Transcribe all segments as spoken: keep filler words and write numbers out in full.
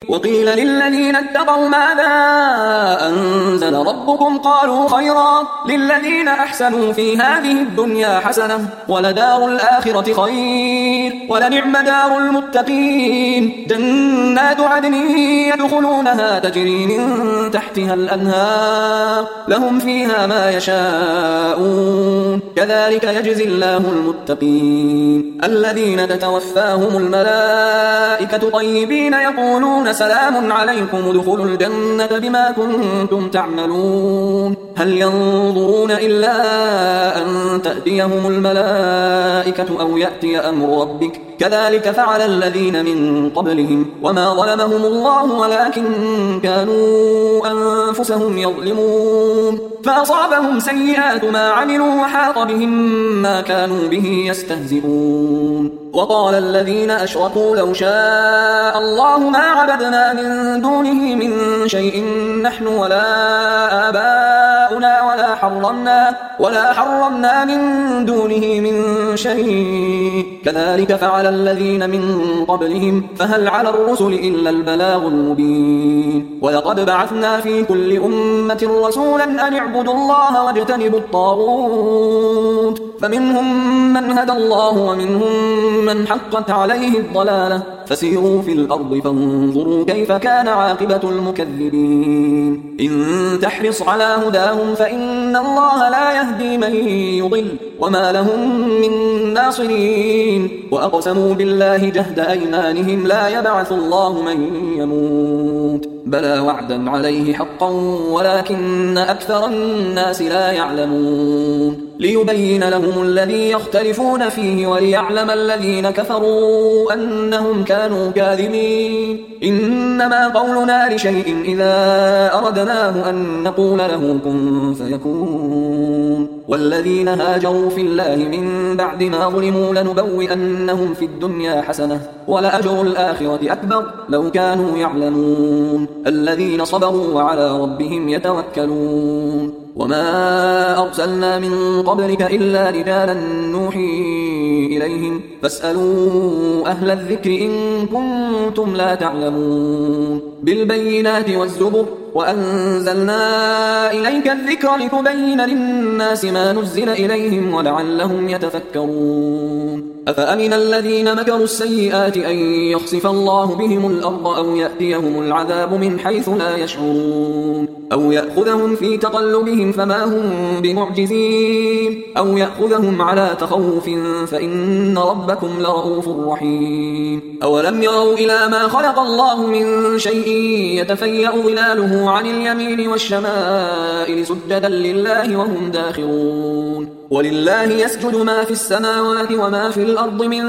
وقيل للذين اتقوا ماذا أنزل ربكم قالوا خيرا للذين أحسنوا في هذه الدنيا حسنة ولدار الآخرة خير ولنعم دار المتقين جنات عدن يدخلونها تجري من تحتها الأنهار لهم فيها ما يشاءون كذلك يجزي الله المتقين الذين تتوفاهم الملائكة طيبين يقولون سلام عليكم ادخلوا الجنة بما كنتم تعملون هل ينظرون إلا أن تأتيهم الملائكة أو يأتي أمر ربك كذلك فعل الذين من قبلهم وما ظلمهم الله ولكن كانوا أنفسهم يظلمون فأصابهم سيئات ما عملوا وحاق بهم ما كانوا به يستهزئون وقال الذين أشركوا لو شاء الله ما عبدنا من دونه من شيء نحن ولا آباؤنا ولا حرمنا ولا حرمنا من دونه من شيء كذلك فعل الذين من قبلهم فهل على الرسل إلا البلاغ المبين ولقد بعثنا في كل أمة رسولا أن اعبدوا الله واجتنبوا الطاغوت فمنهم من هدى الله ومنهم من حقت عليه الضلالة فسيروا في الأرض فانظروا كيف كان عاقبة المكذبين إن تحرص على هداهم فإن الله لا يهدي من يضل وما لهم من ناصرين وأقسموا بالله جهد أيمانهم لا يبعث الله من يموت بلى وعدا عليه حقا ولكن أكثر الناس لا يعلمون ليبين لهم الذي يختلفون فيه وليعلم الذين كفروا أنهم كانوا كاذبين إنما قولنا لشيء إذا أردناه أن نقول له كن فيكون والذين هاجروا في الله من بعد ما ظلموا لنبوئنهم في الدنيا حسنة ولأجر الآخرة أكبر لو كانوا يعلمون الذين صبروا وعلى ربهم يتوكلون وما أرسلنا من قبلك إلا رجالا نوحي إليهم فاسألوا أهل الذكر إن كنتم لا تعلمون بالبينات والزبر وأنزلنا إليك الذكر لتبين للناس ما نزل إليهم ولعلهم يتفكرون أفأمن الذين مكروا السيئات أن يخسف الله بهم الأرض أو يأتيهم العذاب من حيث لا يشعرون أو يأخذهم في تقلبهم فما هم بمعجزين أو يأخذهم على تخوف فإن ربكم لرؤوف رحيم أولم يروا إلى ما خلق الله من شيء يتفيأ ظلاله عن اليمين والشمائل سجدا لله وهم داخرون ولله يسجد ما في السماوات وما في الأرض من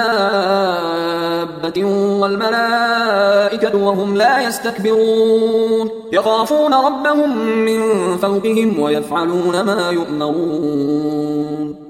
دابة والملائكة وهم لا يستكبرون يخافون ربهم من فوقهم ويفعلون ما يؤمرون